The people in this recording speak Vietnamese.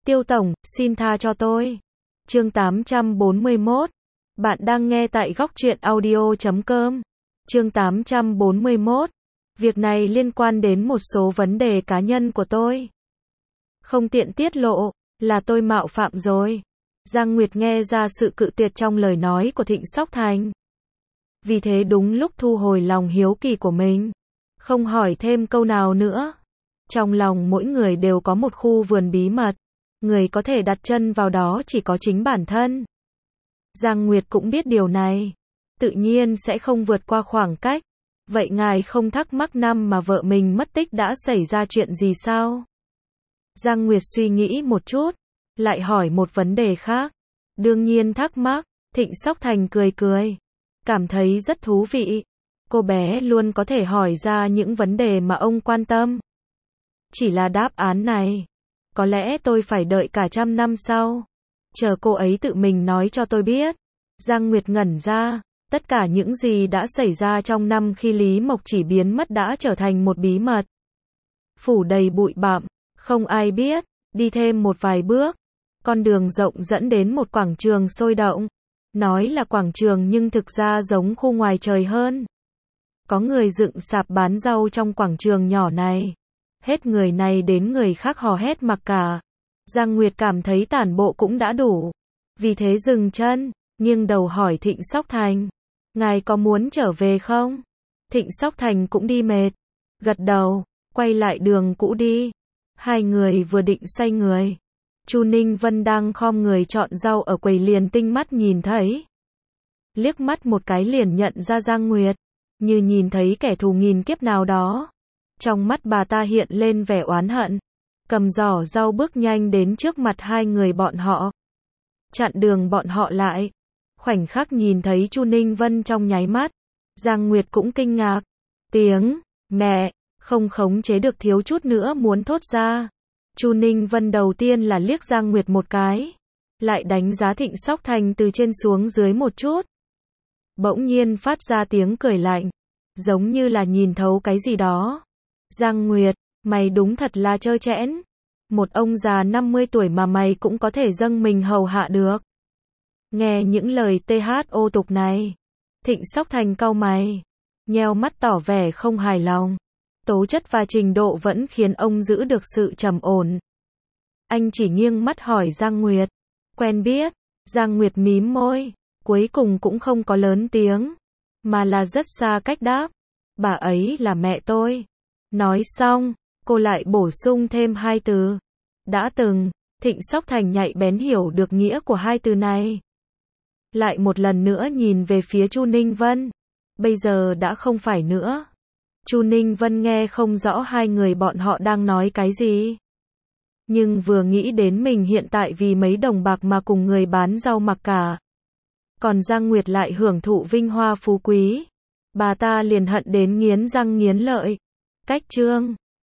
Tiêu tổng, xin tha cho tôi. Chương 841. Bạn đang nghe tại góc truyện audio.com. Chương 841. Việc này liên quan đến một số vấn đề cá nhân của tôi. Không tiện tiết lộ, là tôi mạo phạm rồi. Giang Nguyệt nghe ra sự cự tuyệt trong lời nói của Thịnh Sóc Thành. Vì thế đúng lúc thu hồi lòng hiếu kỳ của mình. Không hỏi thêm câu nào nữa. Trong lòng mỗi người đều có một khu vườn bí mật. Người có thể đặt chân vào đó chỉ có chính bản thân. Giang Nguyệt cũng biết điều này. Tự nhiên sẽ không vượt qua khoảng cách. Vậy ngài không thắc mắc năm mà vợ mình mất tích đã xảy ra chuyện gì sao? Giang Nguyệt suy nghĩ một chút. Lại hỏi một vấn đề khác. Đương nhiên thắc mắc. Thịnh Sóc Thành cười cười. Cảm thấy rất thú vị. Cô bé luôn có thể hỏi ra những vấn đề mà ông quan tâm. Chỉ là đáp án này. Có lẽ tôi phải đợi cả 100 năm sau. Chờ cô ấy tự mình nói cho tôi biết. Giang Nguyệt ngẩn ra. Tất cả những gì đã xảy ra trong năm khi Lý Mộc Chỉ biến mất đã trở thành một bí mật. Phủ đầy bụi bặm, không ai biết. Đi thêm một vài bước. Con đường rộng dẫn đến một quảng trường sôi động. Nói là quảng trường nhưng thực ra giống khu ngoài trời hơn. Có người dựng sạp bán rau trong quảng trường nhỏ này. Hết người này đến người khác hò hét mặc cả. Giang Nguyệt cảm thấy tản bộ cũng đã đủ. Vì thế dừng chân, nghiêng đầu hỏi Thịnh Sóc Thành. Ngài có muốn trở về không? Thịnh Sóc Thành cũng đi mệt. Gật đầu, quay lại đường cũ đi. Hai người vừa định xoay người. Chu Ninh Vân đang khom người chọn rau ở quầy liền tinh mắt nhìn thấy. Liếc mắt một cái liền nhận ra Giang Nguyệt. Như nhìn thấy kẻ thù nghìn kiếp nào đó. Trong mắt bà ta hiện lên vẻ oán hận. Cầm giỏ rau bước nhanh đến trước mặt hai người bọn họ. Chặn đường bọn họ lại. Khoảnh khắc nhìn thấy Chu Ninh Vân trong nháy mắt. Giang Nguyệt cũng kinh ngạc. Tiếng mẹ không khống chế được thiếu chút nữa muốn thốt ra. Chu Ninh Vân đầu tiên là liếc Giang Nguyệt một cái. Lại đánh giá Thịnh Sóc Thành từ trên xuống dưới một chút. Bỗng nhiên phát ra tiếng cười lạnh. Giống như là nhìn thấu cái gì đó. Giang Nguyệt, mày đúng thật là trơ trẽn. Một ông già 50 tuổi mà mày cũng có thể dâng mình hầu hạ được. Nghe những lời thô tục này. Thịnh Sóc Thành cau mày. Nheo mắt tỏ vẻ không hài lòng. Tố chất và trình độ vẫn khiến ông giữ được sự trầm ổn. Anh chỉ nghiêng mắt hỏi Giang Nguyệt. Quen biết. Giang Nguyệt mím môi. Cuối cùng cũng không có lớn tiếng. Mà là rất xa cách đáp. Bà ấy là mẹ tôi. Nói xong, cô lại bổ sung thêm hai từ. Đã từng. Thịnh Sóc Thành nhạy bén hiểu được nghĩa của hai từ này. Lại một lần nữa nhìn về phía Chu Ninh Vân. Bây giờ đã không phải nữa. Chu Ninh Vân nghe không rõ hai người bọn họ đang nói cái gì. Nhưng vừa nghĩ đến mình hiện tại vì mấy đồng bạc mà cùng người bán rau mặc cả. Còn Giang Nguyệt lại hưởng thụ vinh hoa phú quý. Bà ta liền hận đến nghiến răng nghiến lợi. Cách chương